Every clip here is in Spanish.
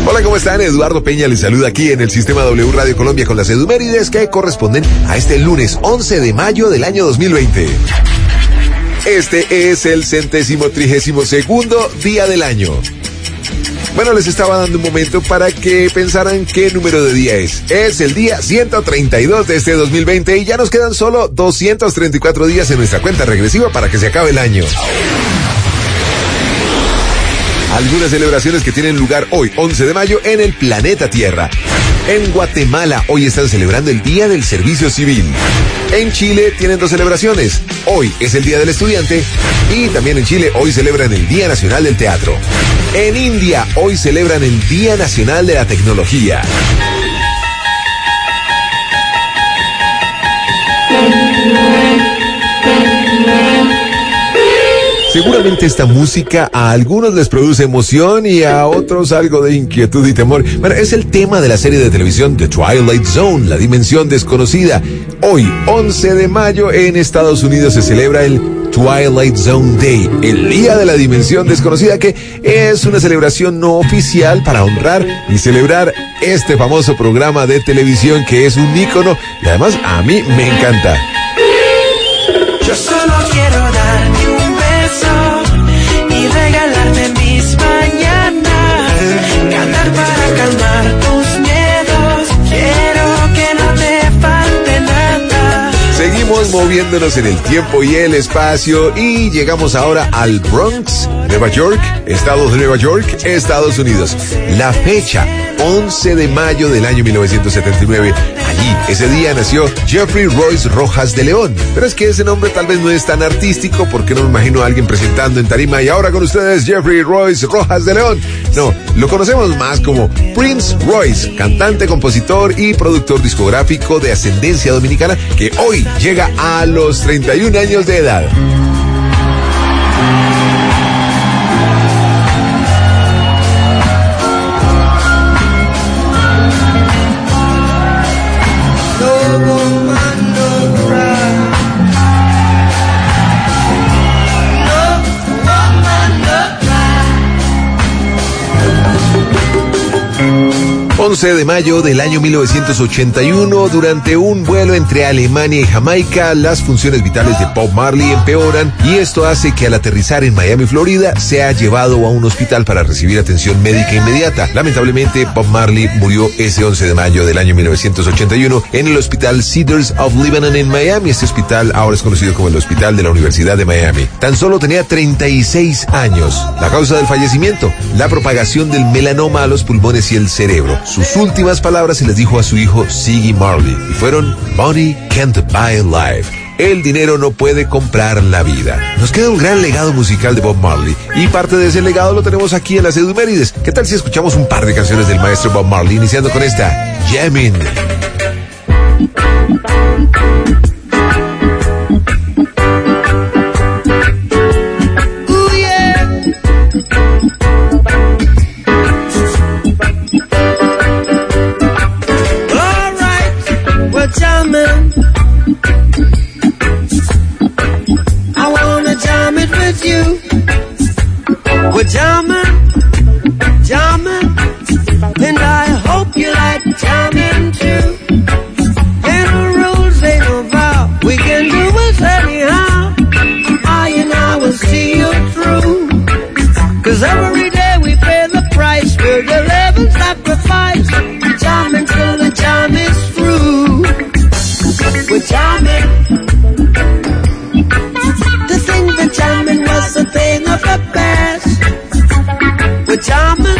Hola, ¿cómo están? Eduardo Peña les saluda aquí en el Sistema W Radio Colombia con las edumérides que corresponden a este lunes 11 de mayo del año 2020. Este es el 132º día del año. Bueno, les estaba dando un momento para que pensaran qué número de día es. Es el día 132 de este 2020 y ya nos quedan solo 234 días en nuestra cuenta regresiva para que se acabe el año. Algunas celebraciones que tienen lugar hoy, 11 de mayo, en el planeta Tierra. En Guatemala, hoy están celebrando el Día del Servicio Civil. En Chile tienen dos celebraciones. Hoy es el Día del Estudiante y también en Chile hoy celebran el Día Nacional del Teatro. En India, hoy celebran el Día Nacional de la Tecnología. Seguramente esta música a algunos les produce emoción y a otros algo de inquietud y temor. Bueno, es el tema de la serie de televisión The Twilight Zone, la dimensión desconocida. Hoy, 11 de mayo, en Estados Unidos se celebra el Twilight Zone Day, el Día de la Dimensión Desconocida, que es una celebración no oficial para honrar y celebrar este famoso programa de televisión que es un ícono y además a mí me encanta. Yo solo quiero darte un beso y regalarte mis mañanas, cantar para calmar tus miedos, quiero que no te falte nada. Seguimos moviéndonos en el tiempo y el espacio y llegamos ahora al Bronx, Nueva York, estado de Nueva York, Estados Unidos. La fecha, 11 de mayo del año 1979. Allí, ese día nació Jeffrey Royce Rojas de León. Pero es que ese nombre tal vez no es tan artístico porque no me imagino a alguien presentando en tarima y ahora con ustedes Jeffrey Royce Rojas de León. No, lo conocemos más como Prince Royce, cantante, compositor y productor discográfico de ascendencia dominicana que hoy llega a los 31 años de edad. El 11 de mayo del año 1981, durante un vuelo entre Alemania y Jamaica, las funciones vitales de Bob Marley empeoran y esto hace que al aterrizar en Miami, Florida, sea llevado a un hospital para recibir atención médica inmediata. Lamentablemente, Bob Marley murió ese 11 de mayo del año 1981 en el Hospital Cedars of Lebanon en Miami. Este hospital ahora es conocido como el Hospital de la Universidad de Miami. Tan solo tenía 36 años. La causa del fallecimiento, la propagación del melanoma a los pulmones y el cerebro. Sus últimas palabras se les dijo a su hijo Ziggy Marley y fueron: Money can't buy life. El dinero no puede comprar la vida. Nos queda un gran legado musical de Bob Marley y parte de ese legado lo tenemos aquí en las edumérides. ¿Qué tal si escuchamos un par de canciones del maestro Bob Marley, iniciando con esta, Jammin'? We're jamming, and I hope you like jamming too. Ain't no rules, ain't no vow, we can do it anyhow. I and I will see you through, 'cause every day we pay the price, we're the living sacrifice. Jamming till the jam is through. We're jamming. To think that jamming was a thing of the past. We're jamming,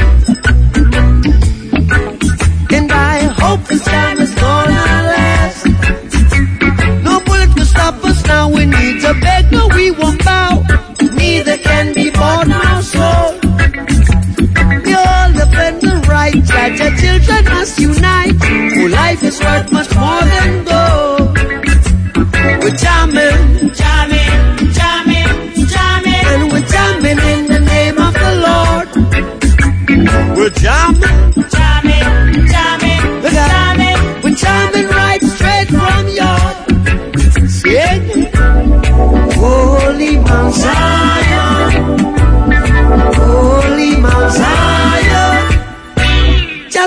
and I hope this jam is gonna last. No bullet will stop us now, we need to beg, no we won't bow. Neither can be bought nor sold. We all defend the right, judge our children must unite. Oh, life is worth much more than gold. We're jamming, jamming, jamming, jamming, and we're jamming in the name of the Lord. We're jamming, jamming, jamming, jamming, we're jamming right straight from your sing. Holy Mount Zion, Holy Mount Zion.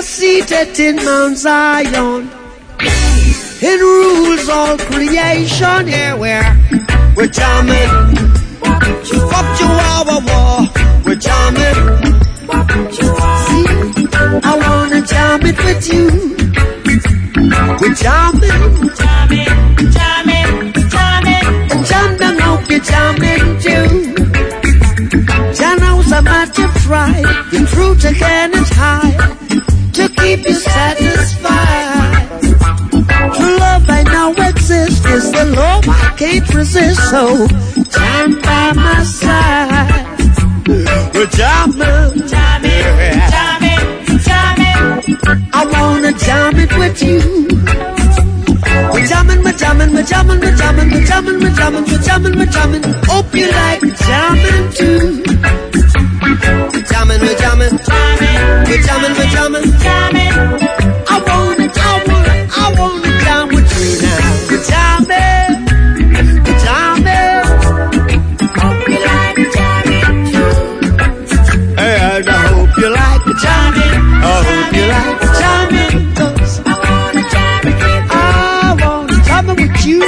are seated in Mount Zion and rules all creation. Yeah, we're jamming. Wop chihuahua, we're jamming. See, I wanna jam it with you. We're jamming, jamming, jamming, jamming. And jam them, hope you're jamming too. Jano's a matter fry, the fruit again is high, to keep you satisfied. True love I know exists, is the love I can't resist, so jam by my side. We're jamming, jamming, jamming, jamming. I wanna jam it with you. We're jamming, we're jamming, we're jamming, we're jamming, we're jamming, we're jamming, we're jamming, we're jamming. Hope you like jamming too. We're jamming, we're jamming, jamming, we're jamming, we're jamming, jamming. I wanna jam with you now. We're jamming, we're jamming. Hope you like jamming too. Hey, I hope you like jamming. I hope you like jamming, 'cause I wanna jam with you. I wanna jam with you.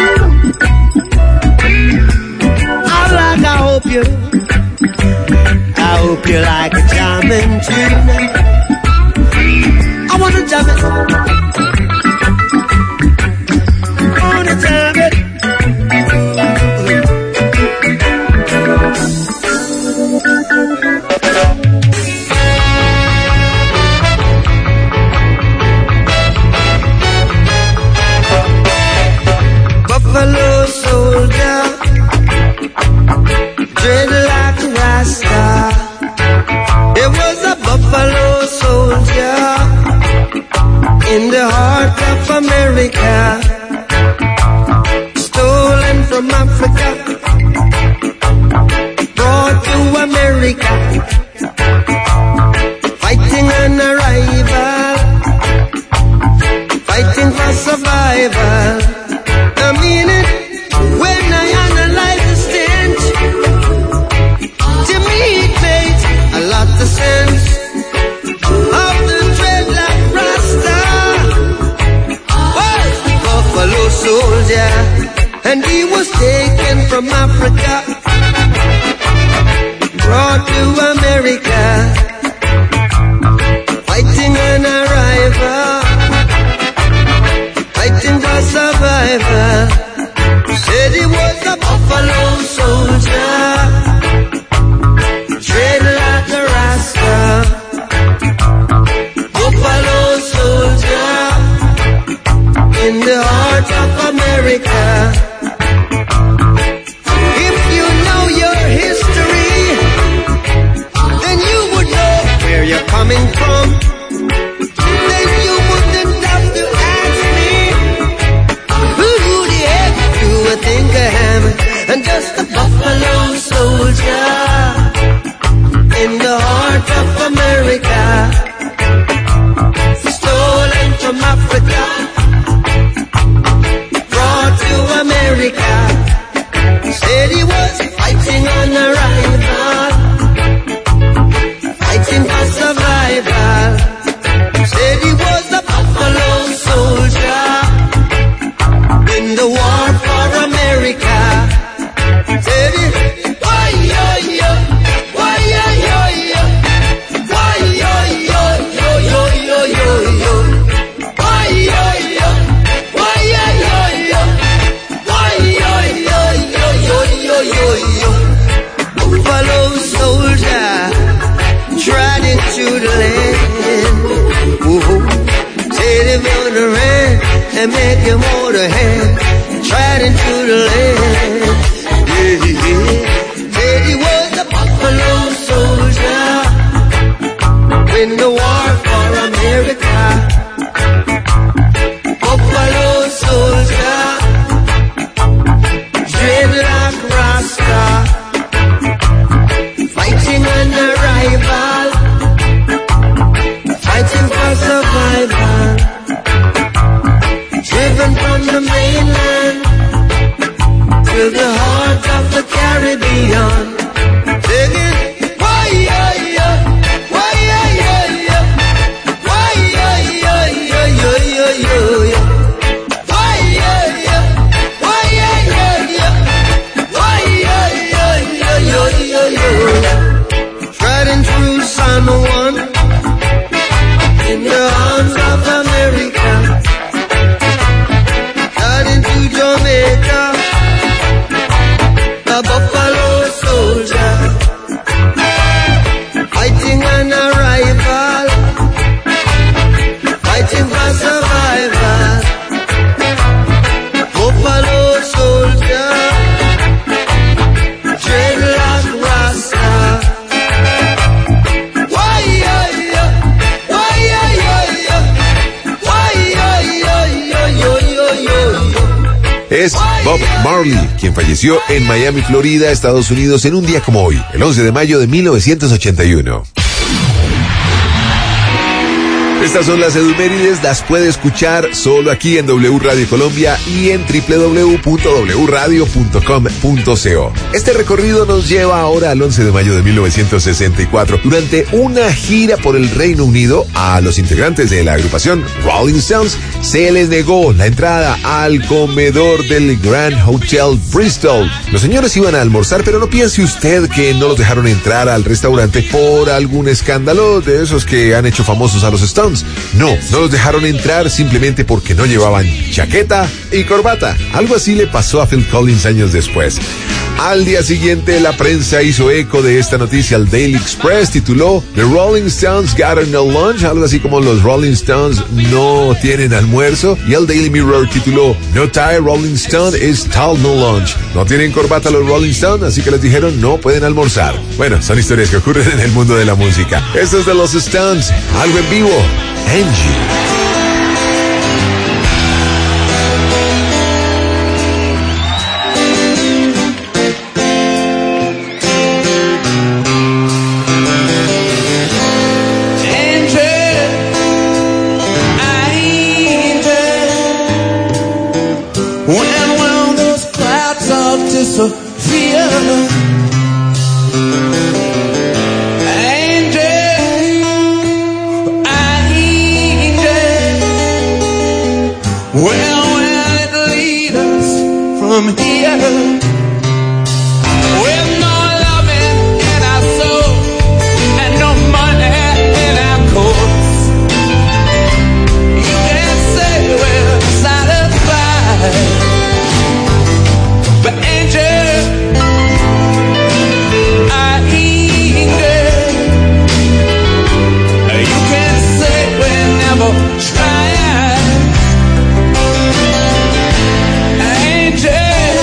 I hope you like jamming tonight. I wanna jam it. I wanna jam it. Buffalo soldier, dread like a Rasta. There was a buffalo soldier in the heart of America, stolen from Africa, brought to America, fighting an arrival, fighting for survival. I mean it when I analyze the stench. To me it made a lot of sense of the dreadlock Rasta. Was the buffalo soldier, and he was taken from Africa, brought to America, fighting an arrival, fighting for survival. Said he was a buffalo soldier, dread like a Rasta. Buffalo soldier in the heart of America. If you know your history, then you would know where you're coming from. Then you wouldn't have to ask me, who the heck do I think I am? I'm just a buffalo soldier in the heart of America, stolen from Africa, brought to America. Said he was fighting on arrival, fighting for survival. Said he was a buffalo soldier in the war for America. Said he, why yo yo, why yo yo yo, why yo yo yo yo yo yo yo, why yo yo, why yo yo yo, why yo yo yo yo yo yo yo. Buffalo soldier tried into the land. Whoa. Said if you're the red and make him hold a hand, tried into the land. Yeah, yeah. Said he was a buffalo soldier in the war for America. Buffalo soldier, dread like Rasta, fighting an arrival, fighting for survival, driven from the mainland to the heart of the Caribbean, singing, why, yeah, yeah, why, yeah, yeah, yeah. in the arms of America, down into Jamaica, a buffalo soldier, fighting an arrival, fighting for survival. Buffalo soldier, dreadlock rasta. Es Bob Marley, quien falleció en Miami, Florida, Estados Unidos, en un día como hoy, el 11 de mayo de 1981. Estas son las efemérides, las puede escuchar solo aquí en W Radio Colombia y en www.wradio.com.co. Este recorrido nos lleva ahora al 11 de mayo de 1964. Durante una gira por el Reino Unido, a los integrantes de la agrupación Rolling Stones se les negó la entrada al comedor del Grand Hotel Bristol. Los señores iban a almorzar, pero no piense usted que no los dejaron entrar al restaurante por algún escándalo de esos que han hecho famosos a los Stones. No los dejaron entrar simplemente porque no llevaban chaqueta y corbata. Algo así le pasó a Phil Collins años después. Al día siguiente, la prensa hizo eco de esta noticia. El Daily Express tituló The Rolling Stones got no lunch, algo así como los Rolling Stones no tienen almuerzo. Y el Daily Mirror tituló No tie Rolling Stone is tall no lunch. No tienen corbata los Rolling Stones, así que les dijeron no pueden almorzar. Bueno, son historias que ocurren en el mundo de la música. Esto es de los Stones, algo en vivo. Angie. Angel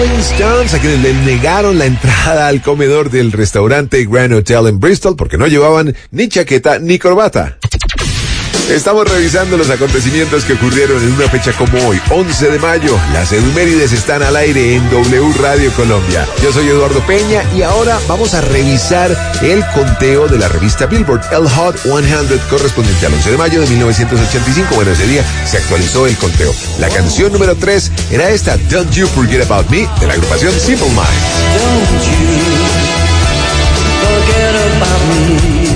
Rolling Stones, a quienes le negaron la entrada al comedor del restaurante Grand Hotel en Bristol porque no llevaban ni chaqueta ni corbata. Estamos revisando los acontecimientos que ocurrieron en una fecha como hoy, 11 de mayo. Las efemérides están al aire en W Radio Colombia. Yo soy Eduardo Peña y ahora vamos a revisar el conteo de la revista Billboard, el Hot 100 correspondiente al 11 de mayo de 1985. Bueno, ese día se actualizó el conteo. La canción número 3 era esta, Don't You Forget About Me, de la agrupación Simple Minds. Don't you forget about me.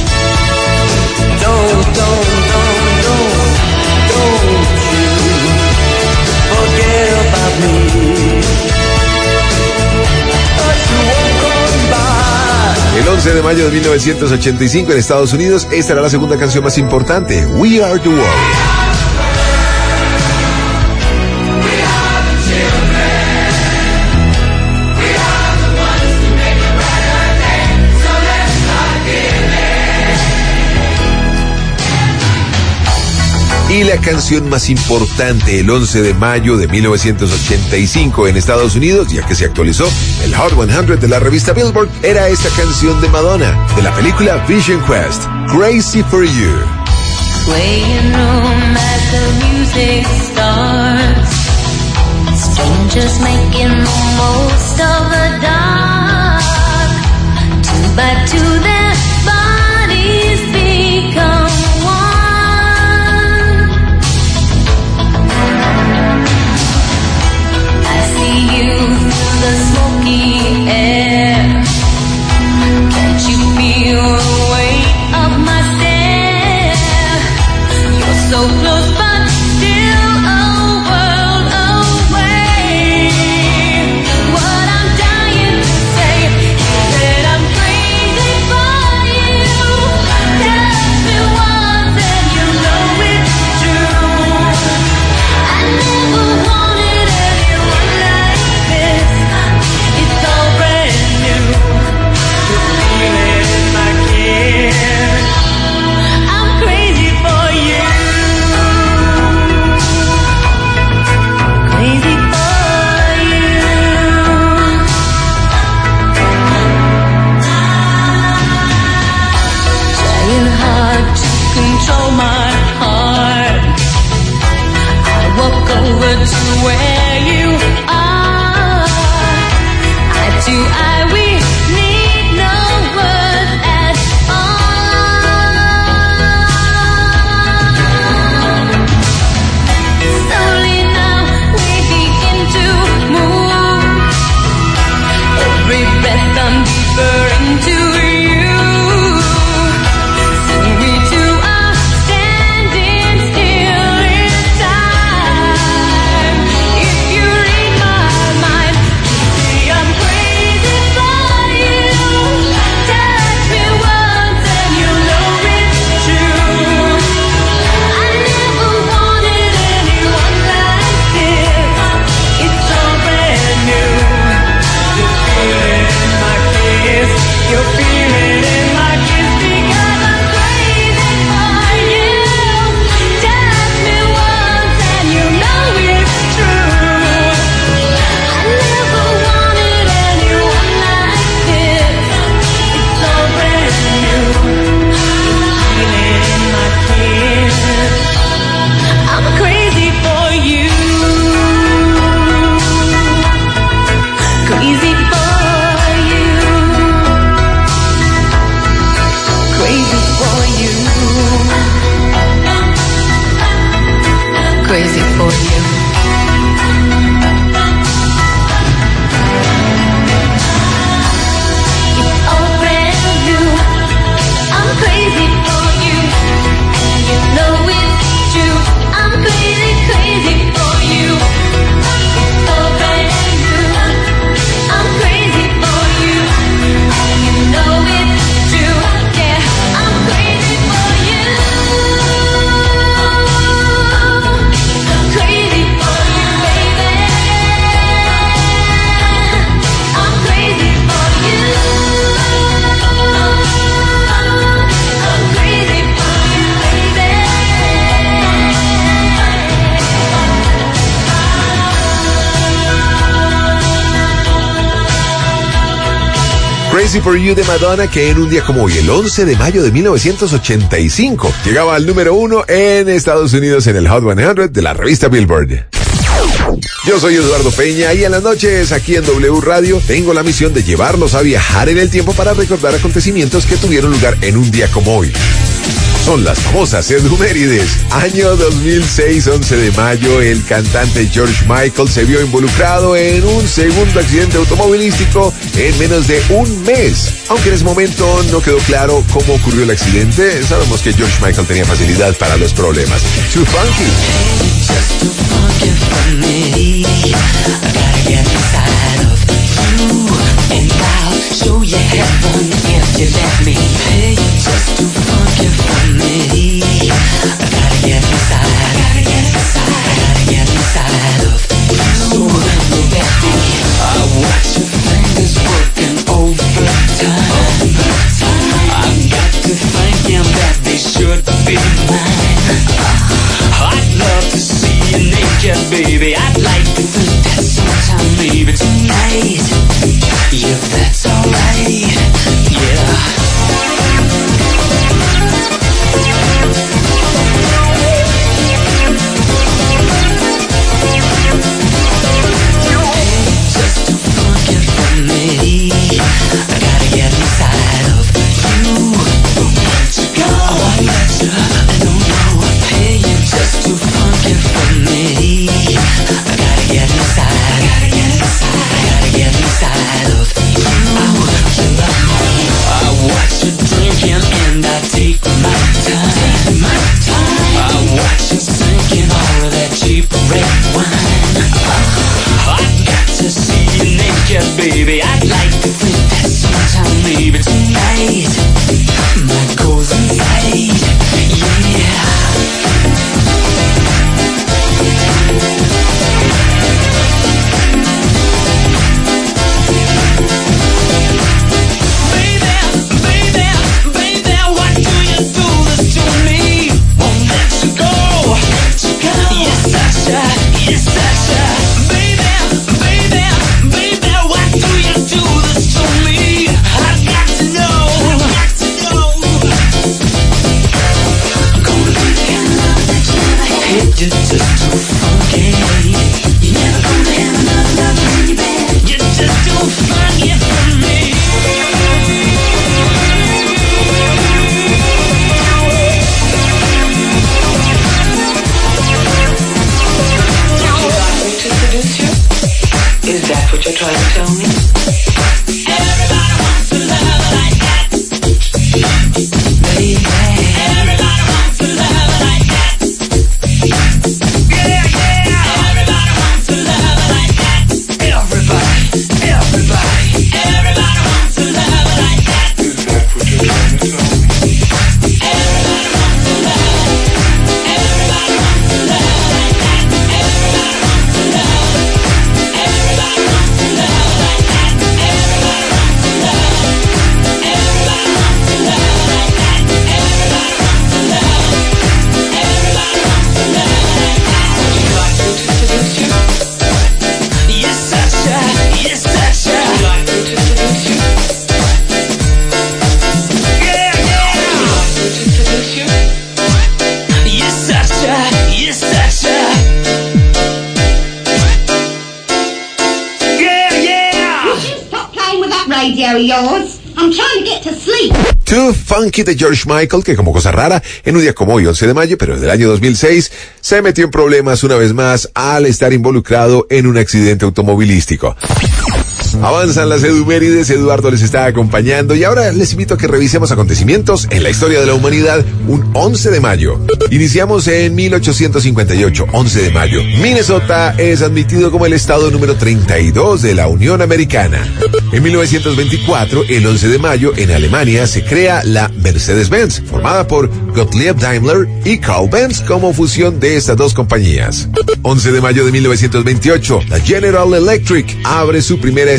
Don't you forget about me. El 11 de mayo de 1985 en Estados Unidos, esta era la segunda canción más importante, We Are the World. Y la canción más importante el 11 de mayo de 1985 en Estados Unidos, ya que se actualizó el Hot 100 de la revista Billboard, era esta canción de Madonna, de la película Vision Quest, Crazy for You. Swaying room as the music starts, strangers making the most of the dark. Two by two their bodies become the smoky air. Can't you feel the weight of my stare? You're so close but still a world away. What I'm dying to say is that I'm crazy for you. Tell me once and you know it's true. I never wanted anyone like this. It's all brand new. The feeling in my skin. I'm crazy for you. Crazy for you. Trying hard to control my heart. I walk over to where you are. Eye to eye, we need no words at all. Slowly now we begin to move. Every breath I'm deeper into you. See me to our standing still in time. If you read my mind, you see I'm crazy for you. Touch me once and you know it's true. I never wanted anyone like this. It's all brand new. The feeling in my kiss, your feeling in my kiss, because I'm crazy for you. Touch me once and you know it's true. I never wanted anyone like this. It's all brand new. The feeling in my kiss. I'm crazy for you. Crazy for you. Crazy for you. Crazy for you. It's all brand new. I'm crazy for you. You know it's true. I'm crazy, crazy for you. It's all brand new. I'm crazy for you. You know it's true. Yeah, I'm crazy for you. Crazy Crazy for You de Madonna, que en un día como hoy, el 11 de mayo de 1985, llegaba al número 1 en Estados Unidos en el Hot 100 de la revista Billboard. Yo soy Eduardo Peña y en las noches aquí en W Radio tengo la misión de llevarlos a viajar en el tiempo para recordar acontecimientos que tuvieron lugar en un día como hoy. Son las famosas efemérides. Año 2006, 11 de mayo, el cantante George Michael se vio involucrado en un segundo accidente automovilístico en menos de un mes. Aunque en ese momento no quedó claro cómo ocurrió el accidente, sabemos que George Michael tenía facilidad para los problemas. Too Funky. Just too funky for me. I gotta get inside of you, and I'll show you heaven if you let me. Hey, just too funky for me. I gotta get inside, gotta get inside, gotta get inside of you. So when you let me, I watch your fingers working overtime. I've got to thinking that they should be mine. I'd love to see you naked, baby. I'd like to think that sometime, maybe tonight. Yeah, that's alright. Yeah. Just too funky for me. I gotta get inside of you. Let you go. I let you. I don't know. Hey, you're just too funky for me. I gotta get inside. Gotta get inside. Gotta get inside of you. I want you love me. I watch you drinking and I take my time. Take my time. I watch you drinking all of that cheap red wine. I've got to see you naked, baby. I'd like to think that sometime, maybe tonight. My goes inside. Yeah. You're just too funky. You're never gonna have another lover in your bed. You're just too funky for me. Would you like me to seduce you? Is that what you're trying to tell me? Everybody wants a lover like that. Baby. Everybody wants a lover like that. Yours. I'm trying to get to sleep. Too Funky de George Michael, que como cosa rara, en un día como hoy, 11 de mayo, pero del año 2006, se metió en problemas una vez más al estar involucrado en un accidente automovilístico. Avanzan las efemérides, Eduardo les está acompañando y ahora les invito a que revisemos acontecimientos en la historia de la humanidad un 11 de mayo. Iniciamos en 1858, 11 de mayo. Minnesota es admitido como el estado número 32 de la Unión Americana. En 1924, el 11 de mayo, en Alemania se crea la Mercedes-Benz, formada por Gottlieb Daimler y Carl Benz como fusión de estas dos compañías. 11 de mayo de 1928, la General Electric abre su primera estación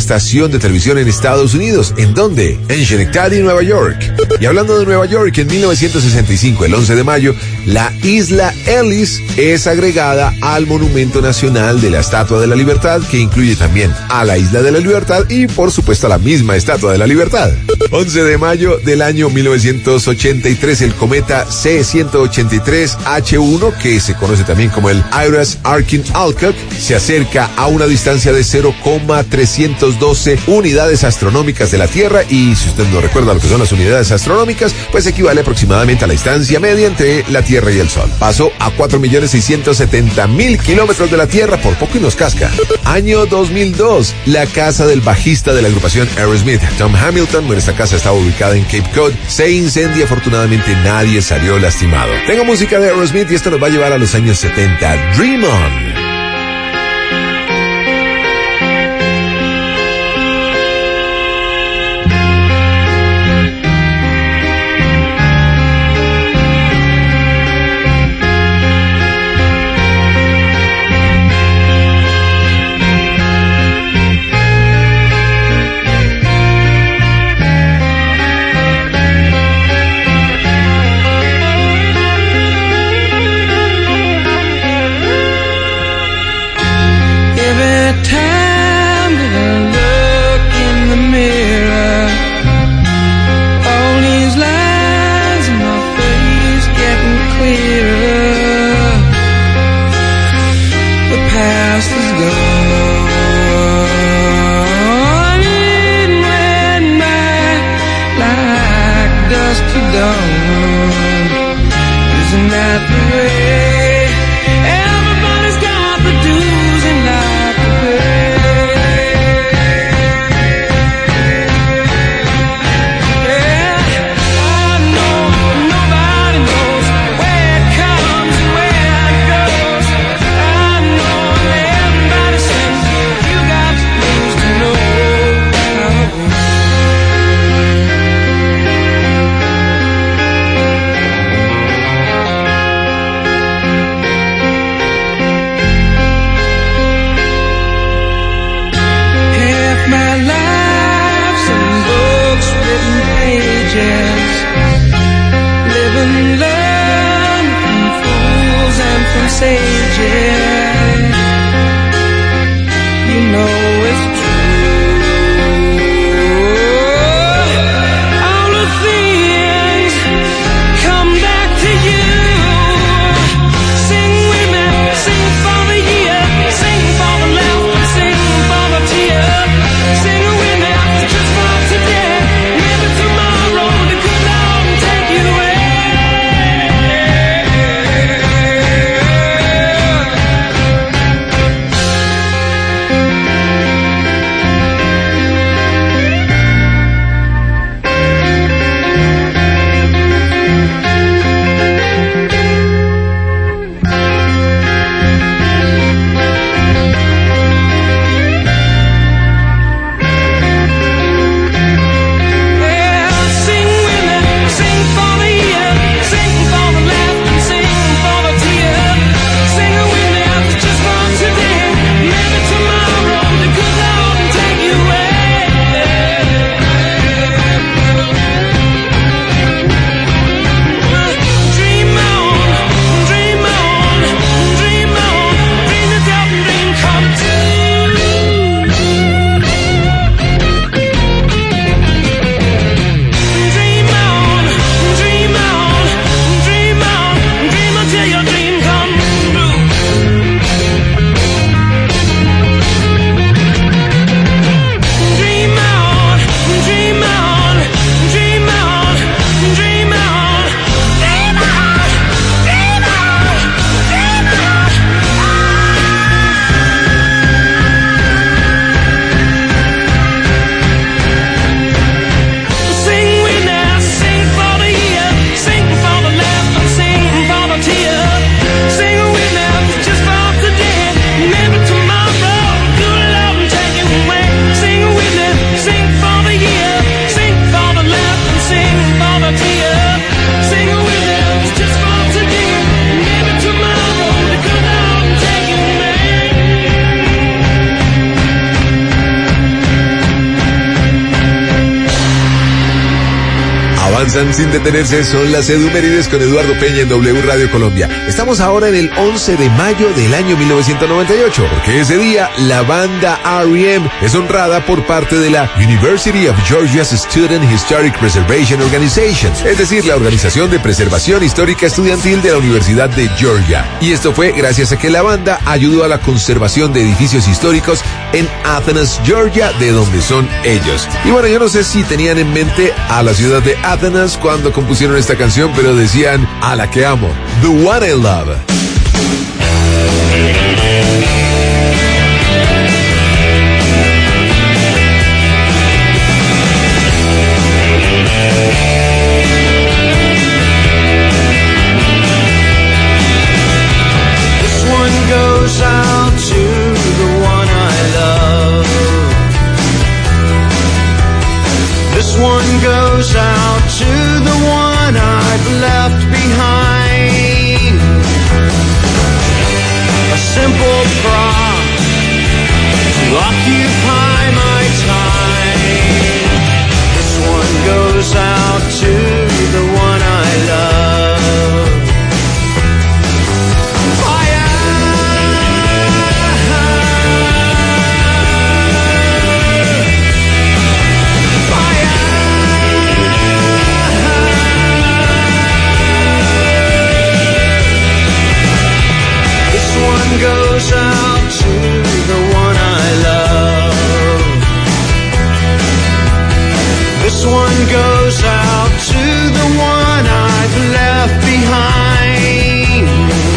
estación de televisión en Estados Unidos. ¿En dónde? En Schenectady, Nueva York. Y hablando de Nueva York, en 1965, el 11 de mayo, la isla Ellis es agregada al Monumento Nacional de la Estatua de la Libertad, que incluye también a la Isla de la Libertad y, por supuesto, a la misma Estatua de la Libertad. 11 de mayo del año 1983, el cometa C-183H1, que se conoce también como el Ayres-Arkin-Alcock, se acerca a una distancia de 0,312 unidades astronómicas de la Tierra, y si usted no recuerda lo que son las unidades astronómicas, pues equivale aproximadamente a la distancia media entre la Tierra y el Sol. Pasó a 4.670.000 kilómetros de la Tierra, por poco y nos casca. Año 2002, la casa del bajista de la agrupación Aerosmith, Tom Hamilton, bueno, esta casa estaba ubicada en Cape Cod, se incendia. Afortunadamente nadie salió lastimado. Tengo música de Aerosmith y esto nos va a llevar a los años 70. Dream On. pasan sin detenerse, son las Edumérides con Eduardo Peña en W Radio Colombia. Estamos ahora en el 11 de mayo del año 1998, porque ese día la banda R.E.M. es honrada por parte de la University of Georgia's Student Historic Preservation Organization, es decir, la Organización de Preservación Histórica Estudiantil de la Universidad de Georgia. Y esto fue gracias a que la banda ayudó a la conservación de edificios históricos en Athens, Georgia, de donde son ellos. Y bueno, yo no sé si tenían en mente a la ciudad de Athens cuando compusieron esta canción, pero decían a la que amo, The One I Love. This one goes out to the one I love. This one goes out to the one I've left behind. A simple prop to occupy my time. This one goes out to the one I love. Fire! Fire! This one goes out to the one I love. This one goes out to the one I've left behind.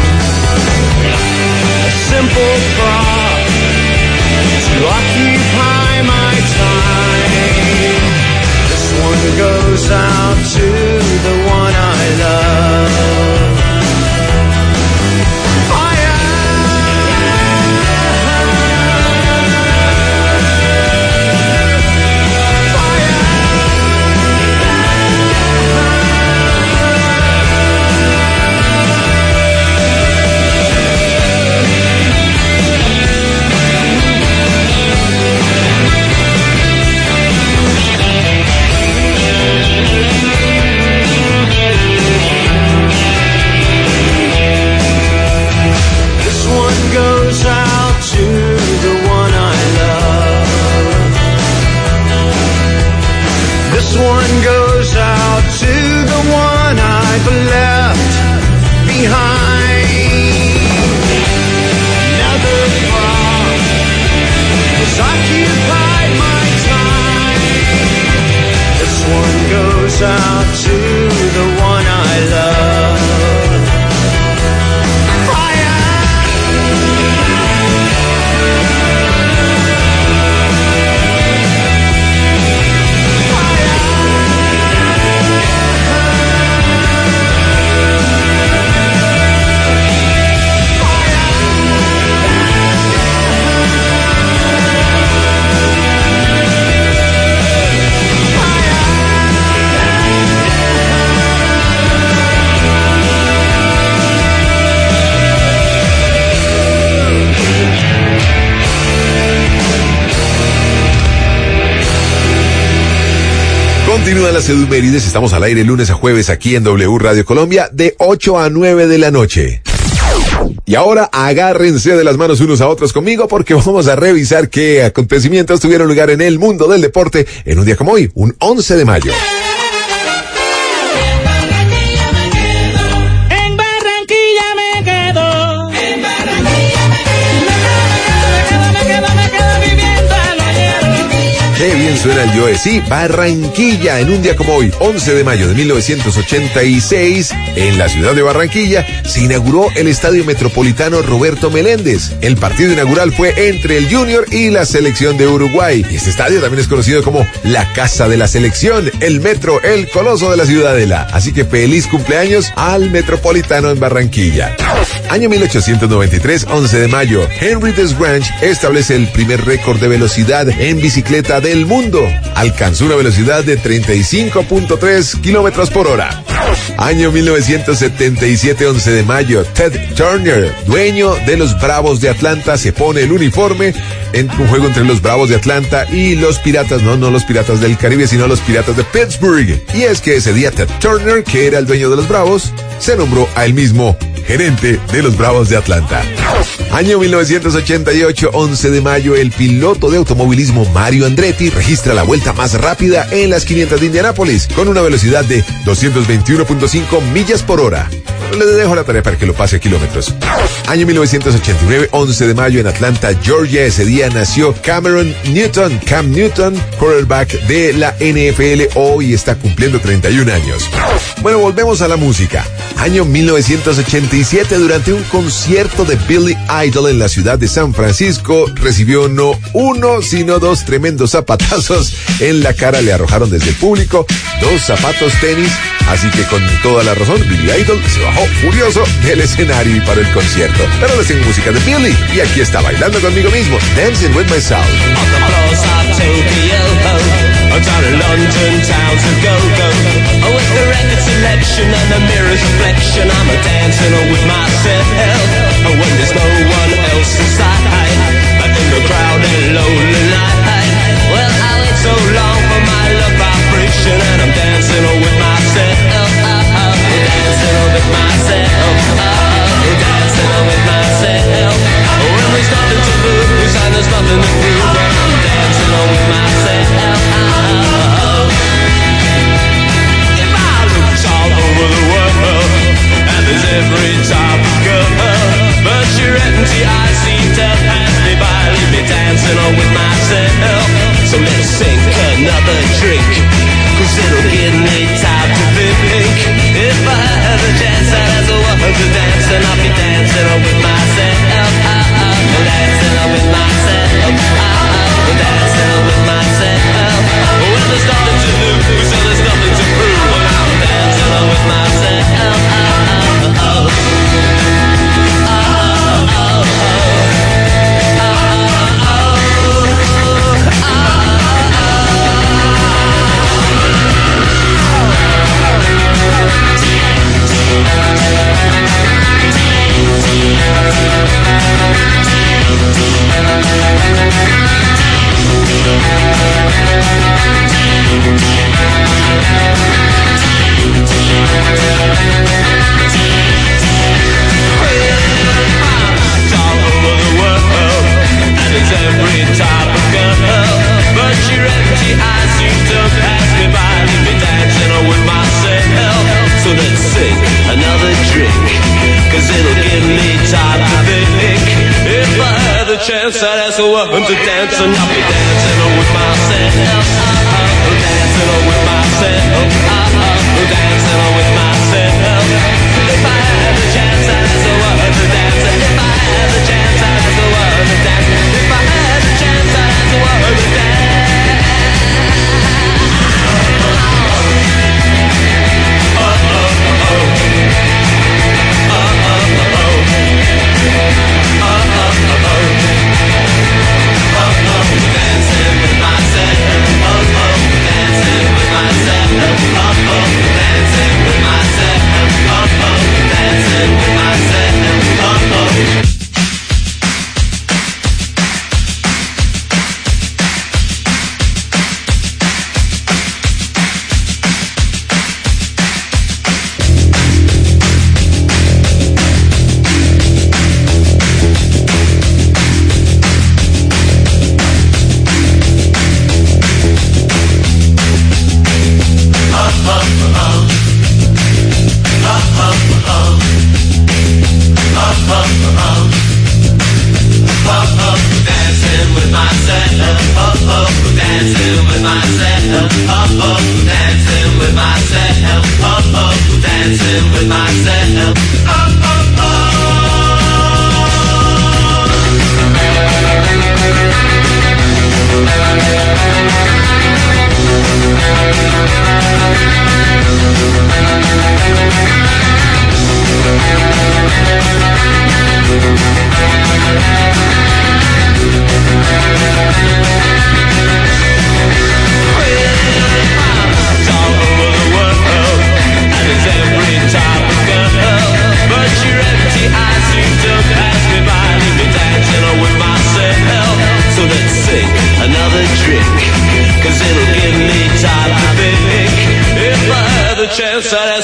A simple prop to occupy my time. This one goes out to the one I love. Goes out to the one I love. This one goes out to the one I've left behind. Another prop has occupied my time. This one goes out to the one I love. Continúan las Edumérides, estamos al aire lunes a jueves aquí en W Radio Colombia de 8 a 9 de la noche. Y ahora agárrense de las manos unos a otros conmigo porque vamos a revisar qué acontecimientos tuvieron lugar en el mundo del deporte en un día como hoy, un 11 de mayo. En Barranquilla me quedo. En Barranquilla me quedo viviendo al oñero. Qué bien suena el Joe. Sí, Barranquilla, en un día como hoy, 11 de mayo de 1986, en la ciudad de Barranquilla, se inauguró el Estadio Metropolitano Roberto Meléndez. El partido inaugural fue entre el Junior y la selección de Uruguay. Y este estadio también es conocido como la Casa de la Selección, el Metro, el Coloso de la Ciudadela. Así que feliz cumpleaños al Metropolitano en Barranquilla. Año 1893, 11 de mayo, Henry Desgrange establece el primer récord de velocidad en bicicleta del mundo. alcanzó una velocidad de 35.3 kilómetros por hora. Año 1977, 11 de mayo, Ted Turner, dueño de los Bravos de Atlanta, se pone el uniforme en un juego entre los Bravos de Atlanta y los Piratas, no los Piratas del Caribe, sino los Piratas de Pittsburgh. Y es que ese día Ted Turner, que era el dueño de los Bravos, se nombró a él mismo gerente de los Bravos de Atlanta. Año 1988, 11 de mayo, el piloto de automovilismo Mario Andretti registra la vuelta más rápida en las 500 de Indianápolis, con una velocidad de 221.5 millas por hora. Le dejo la tarea para que lo pase a kilómetros. Año 1989, 11 de mayo, en Atlanta, Georgia. Ese día nació Cam Newton, quarterback de la NFL. Hoy está cumpliendo 31 años. Bueno, volvemos a la música. Año 1987, durante un concierto de Billy Idol en la ciudad de San Francisco, recibió no uno, sino dos tremendos zapatazos en la cara. Le arrojaron desde el público 2 zapatos tenis, así que con toda la razón, Billy Idol se bajó furioso del escenario y paró el concierto. Pero les tengo música de Billy, y aquí está bailando conmigo mismo, Dancing with Myself. Down in London town to go with the record selection and the mirror's reflection. I'm a dancing with myself when there's no one else inside. In the crowded lonely night. Well, I wait so long for my love vibration, and I'm dancing with myself. Dancing with myself. Dancing with myself. When there's nothing to lose and there's nothing to prove, I'm dancing with myself. Every type of girl, but your empty eyes seem to pass me by. Leave me dancing on with myself. So let's sink another drink, 'cause it'll give me time to think. If I had a chance, I'd ask a woman to dance, and I'll be dancing on with myself. Dancing on with myself. Dancing on with myself. Well, there's nothing to lose, so there's nothing to prove. I'm dancing on with myself. Chance I'd ask a woman to dance, and I'll be dancing with myself. Dancing with myself. Dancing with myself. If I had a chance, I'd ask a woman to dance. If I had a chance, I'd ask a woman to dance. If I had a chance, I'd ask a woman to dance.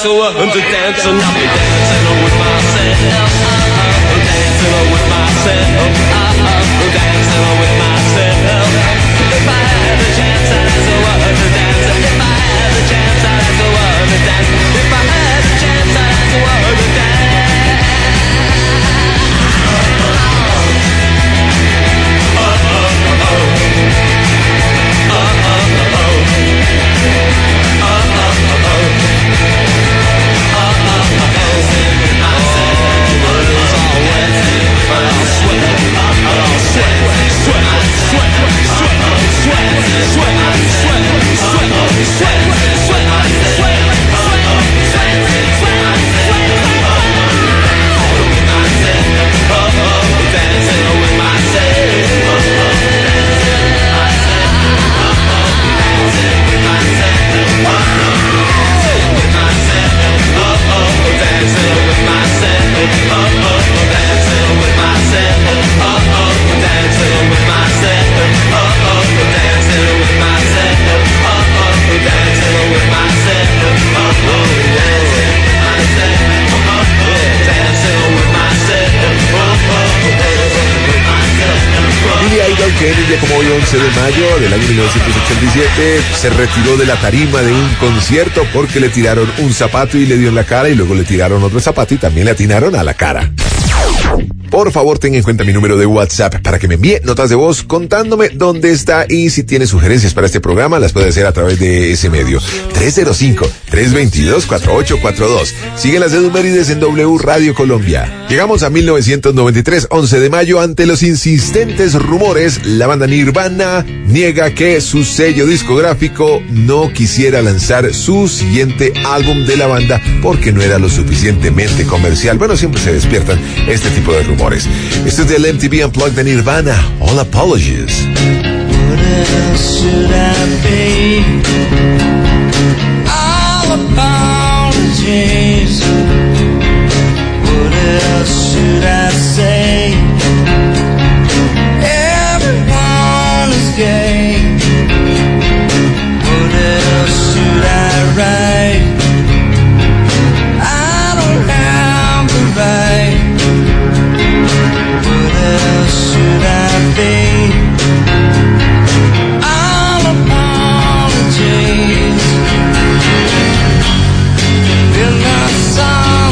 I want to dance and I'll be dancing with myself. Dancing with myself. Dancing with myself. If I had the chance, I'd ask the world to dance. If I had the chance, I'd ask the world to dance. If I had the chance, I'd ask the world to dance. Que en un día como hoy, 11 de mayo del año 1987, se retiró de la tarima de un concierto porque le tiraron un zapato y le dio en la cara, y luego le tiraron otro zapato y también le atinaron a la cara. Por favor, tenga en cuenta mi número de WhatsApp para que me envíe notas de voz contándome dónde está, y si tiene sugerencias para este programa las puede hacer a través de ese medio. 305-322-4842. Siguen las efemérides en W Radio Colombia. Llegamos a 1993, 11 de mayo. Ante los insistentes rumores, la banda Nirvana niega que su sello discográfico no quisiera lanzar su siguiente álbum de la banda porque no era lo suficientemente comercial. Bueno, siempre se despiertan este tipo de rumores. Esto es del MTV Unplugged de Nirvana, All Apologies. What else should I be? All apologies. What else should I say? Everyone is gay. What else should I write? I don't have the right. What else should I be? All apologies. We're not sorry.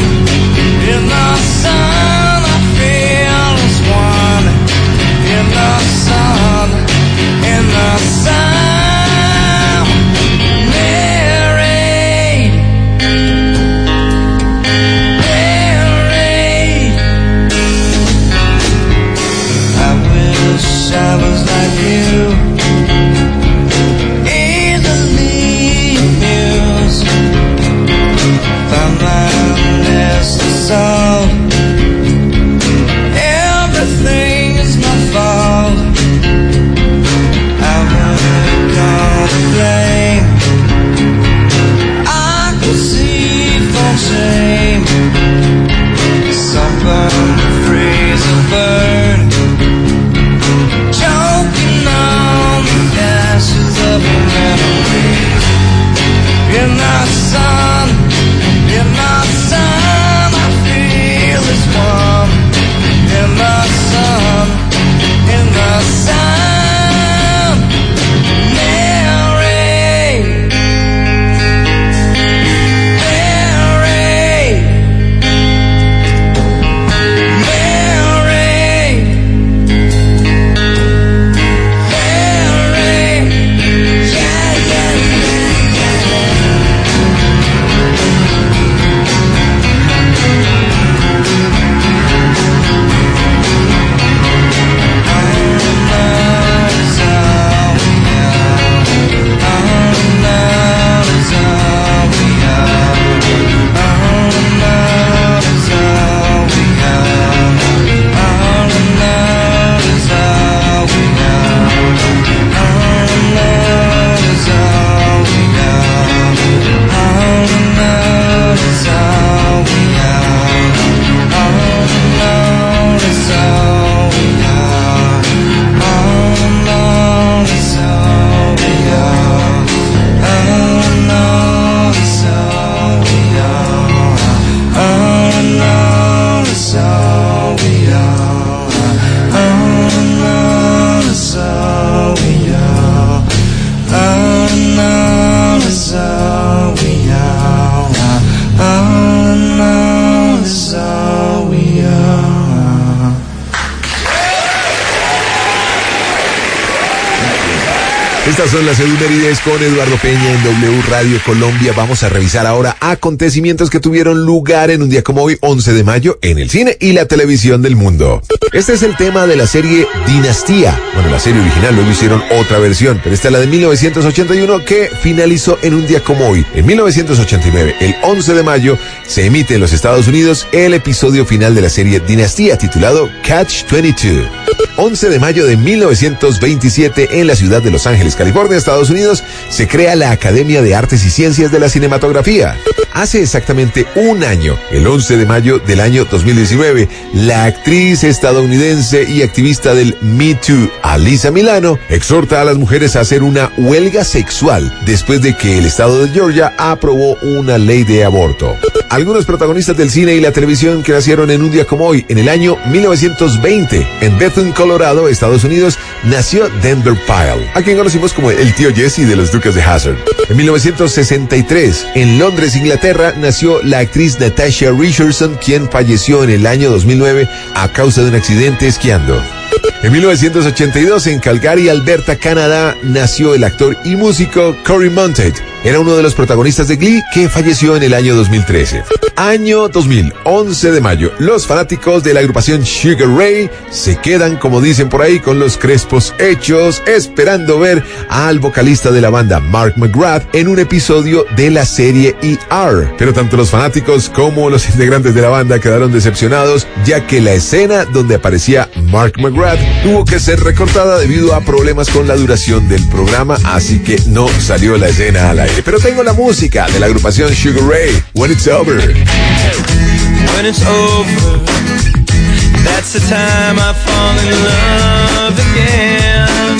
no, it's all we are. Oh no, it's all we are. Oh no, it's all we are. Oh no, it's all we are. Estas son las efemérides con Eduardo Peña en W Radio Colombia. Vamos a revisar ahora acontecimientos que tuvieron lugar en un día como hoy, 11 de mayo, en el cine y la televisión del mundo. Este es el tema de la serie Dinastía. Bueno, la serie original luego hicieron otra versión, pero esta es la de 1981 que finalizó en un día como hoy. En 1989, el 11 de mayo, se emite en los Estados Unidos el episodio final de la serie Dinastía, titulado Catch 22. 11 de mayo de 1927, en la ciudad de Los Ángeles, California, Estados Unidos, se crea la Academia de Artes y Ciencias de la Cinematografía. Hace exactamente un año, el 11 de mayo del año 2019, la actriz estadounidense y activista del Me Too, Alyssa Milano, exhorta a las mujeres a hacer una huelga sexual después de que el estado de Georgia aprobó una ley de aborto. Algunos protagonistas del cine y la televisión que nacieron en un día como hoy, en el año 1920, en Bethune, Colorado, Estados Unidos, nació Denver Pyle, a quien conocimos como el tío Jesse de los Duques de Hazzard. En 1963, en Londres, Inglaterra, nació la actriz Natasha Richardson, quien falleció en el año 2009 a causa de un accidente esquiando. En 1982, en Calgary, Alberta, Canadá, nació el actor y músico Corey Monteith. Era uno de los protagonistas de Glee, que falleció en el año 2013. Año 2000, 11 de mayo. Los fanáticos de la agrupación Sugar Ray se quedan, como dicen por ahí, con los crespos hechos, esperando ver al vocalista de la banda, Mark McGrath, en un episodio de la serie ER. Pero tanto los fanáticos como los integrantes de la banda quedaron decepcionados, ya que la escena donde aparecía Mark McGrath tuvo que ser recortada debido a problemas con la duración del programa, así que no salió la escena al aire. Pero tengo la música de la agrupación Sugar Ray, When It's Over. When it's over, that's the time I fall in love again.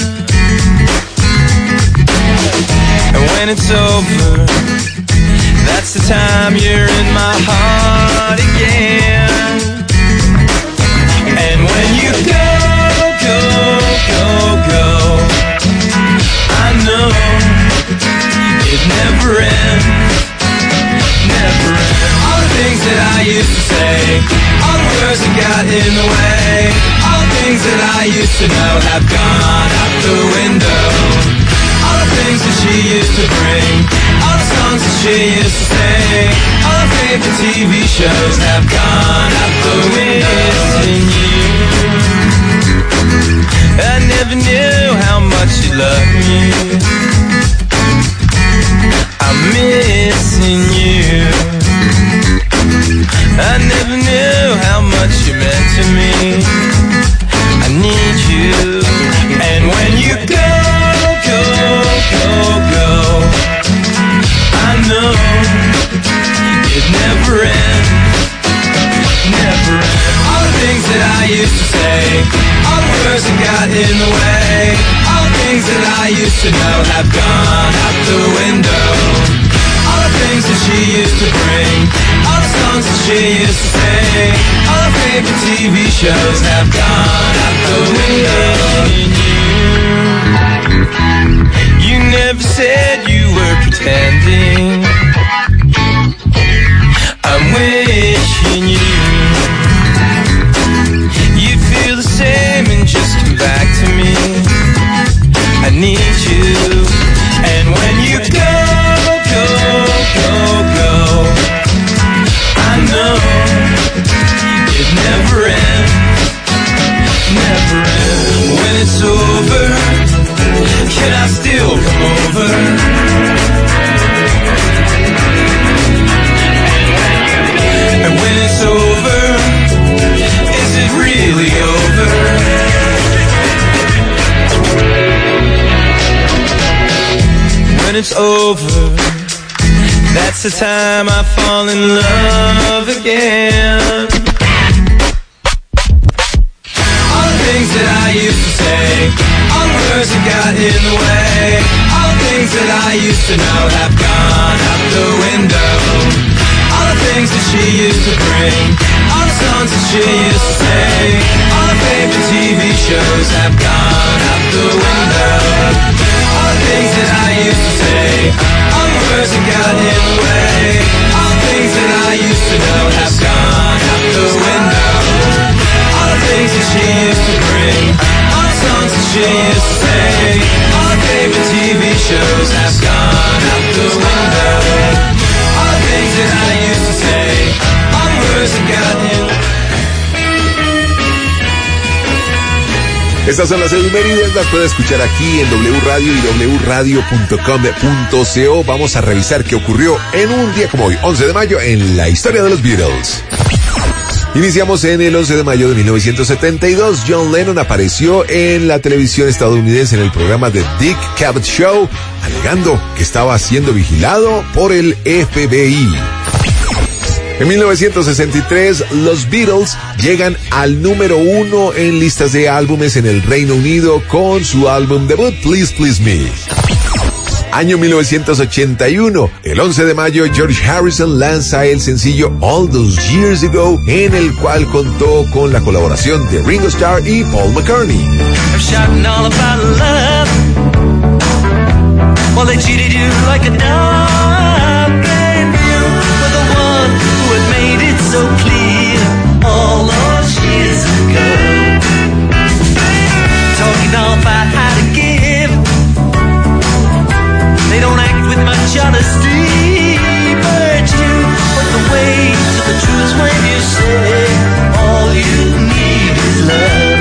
And when it's over, that's the time you're in my heart again. And when you go, I know it never ends, never ends. All the things that I used to say, all the words that got in the way, all the things that I used to know have gone out the window. All the things that she used to bring, all the songs that she used to sing, all the favorite TV shows have gone out the window. Missing you, I never knew how much you loved me. I'm missing you. I never knew how much you meant to me. I need you. And when you go, I know it never ends, never ends. All the things that I used to say, all the words that got in the way, all the things that I used to know have gone out the window. All the things that she used to bring, all the songs that she used to sing, all the favorite TV shows have gone out the window. You never said you were pretending. I'm wishing you'd feel the same and just come back to me. I need you. And when you go, I know it never ends, never ends. When it's over, can I still come over? And when it's over, is it really over? When it's over, that's the time I fall in love again. All the things that I used to say, all the words that got in the way, all the things that I used to know have gone out the window. All the things that she used to bring, bring. All the songs that she used to sing, all the favorite TV shows have gone out the window. All the things that I used to say, all the words that got in the way, all the things that I used to know have gone out the window. All the things that she used to bring, all the songs that she used to sing, all the favorite TV shows have gone out the window. All the things that I used to say, all the words that got in the way. Estas son las efemérides, las puede escuchar aquí en W Radio y wradio.com.co. Vamos a revisar qué ocurrió en un día como hoy, 11 de mayo, en la historia de los Beatles. Iniciamos en el 11 de mayo de 1972. John Lennon apareció en la televisión estadounidense en el programa The Dick Cavett Show, alegando que estaba siendo vigilado por el FBI. En 1963, los Beatles llegan al número 1 en listas de álbumes en el Reino Unido con su álbum debut, Please Please Me. Año 1981, el 11 de mayo, George Harrison lanza el sencillo All Those Years Ago, en el cual contó con la colaboración de Ringo Starr y Paul McCartney. I'm shouting all about love. Well, they cheated you like a dog, and you were the one who had made it so clear all those years ago. Talking all about how to give. They don't act with much honesty, but you put the way to the truth when you say all you need is love.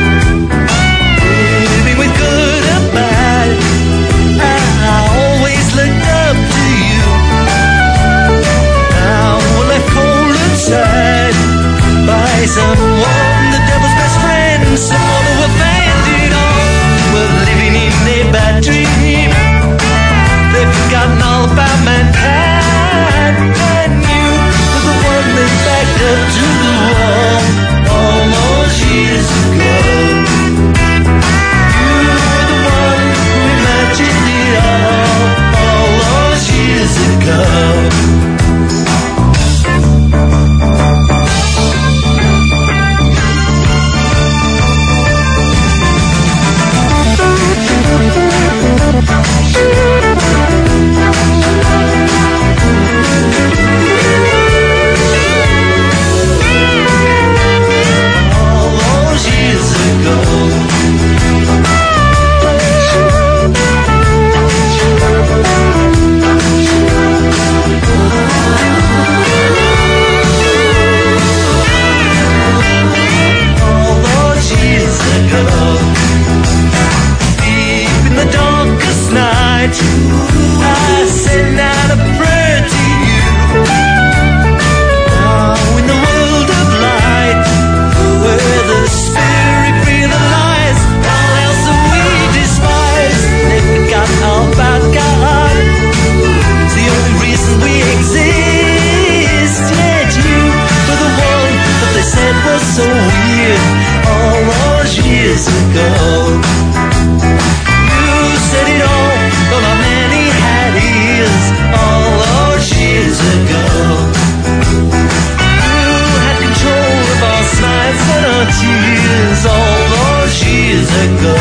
Living with good or bad, I always looked up to you. Now we're left cold inside by someone, the devil's best friend, someone who abandoned all. We're living in a bad dream. They've forgotten all about mankind, and you were the one they backed up to the wall all those years ago. You were the one who imagined it all those years ago. I send out a prayer to you. Now in the world of light, where the spirit realizes all else that we despise, they forgot all about God. It's the only reason we exist. Yet you were the one that they said was so weird all those years ago. You said it all. But our man he had ears all those years ago. You had control of our smiles and our tears all those years ago.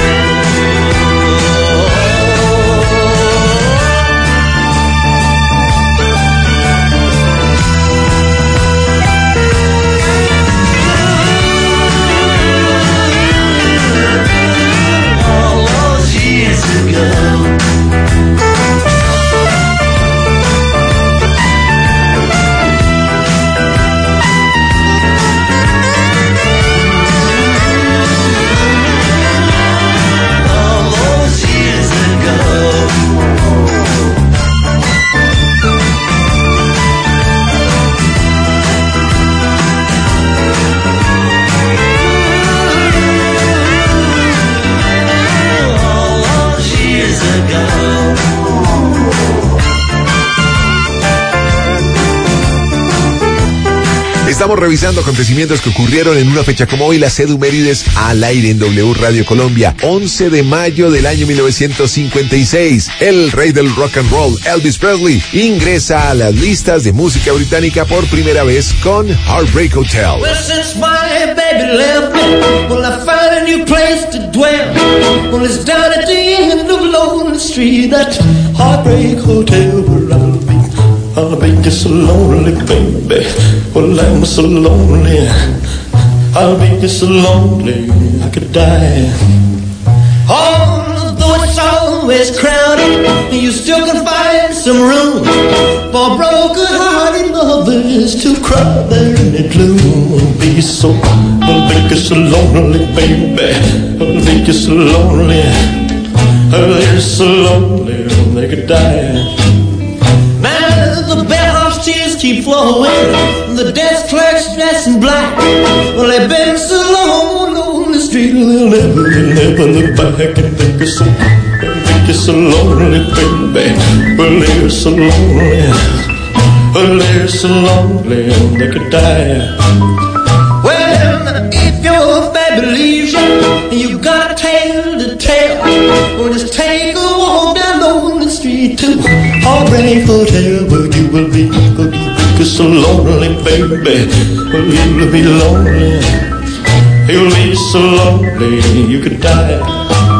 Estamos revisando acontecimientos que ocurrieron en una fecha como hoy, las Edumérides al aire en W Radio Colombia. 11 de mayo del año 1956, el rey del rock and roll, Elvis Presley, ingresa a las listas de música británica por primera vez con Heartbreak Hotel. Well, since my baby left me, well, I found a new place to dwell. Well, it's down at the end of Lonely Street, that Heartbreak Hotel where I'll be just so lonely, baby. Well, I'm so lonely. I'll be just so lonely, I could die. Although it's always crowded, you still can find some room for broken-hearted lovers to cry there in the gloom. I'll be so lonely, baby. I'll be just so lonely. They're so lonely, they could die. Now the bellhop's tears keep flowing, the desk clerk's dressed in black. Well, they've been so long on the street, they'll never look back and think you're so lonely, baby. Well, they're so lonely. Well, they're so lonely, they could die. Well, if your baby leaves you, you got a tale to tell. Well, just take a walk down Lonely Street to Heartbreak Hotel, where you will be so lonely, baby. Well, you'll be lonely. You'll be so lonely, you could die.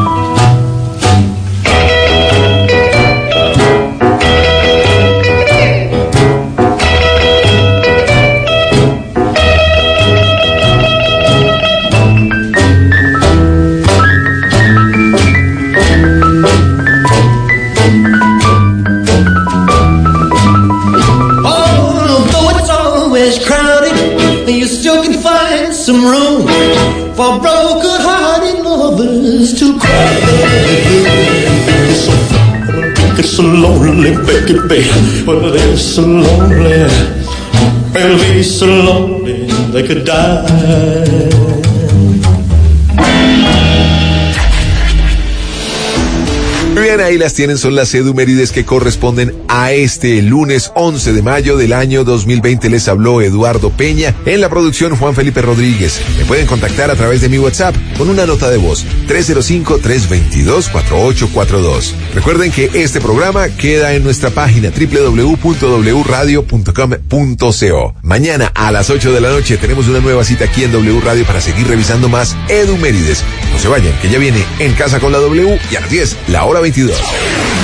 Some room for broken-hearted lovers to cry. It's so lonely, baby. Well, they're so lonely. They'll be so lonely they could die. Bien, ahí las tienen, son las Edumérides que corresponden a este lunes 11 de mayo del año 2020. Les habló Eduardo Peña, en la producción Juan Felipe Rodríguez. Me pueden contactar a través de mi WhatsApp con una nota de voz 305-322-4842. Recuerden que este programa queda en nuestra página www.wradio.com.co. Mañana a las 8 de la noche tenemos una nueva cita aquí en W Radio para seguir revisando más Edumérides. No se vayan, que ya viene En Casa con la W, y a las 10, la hora 22.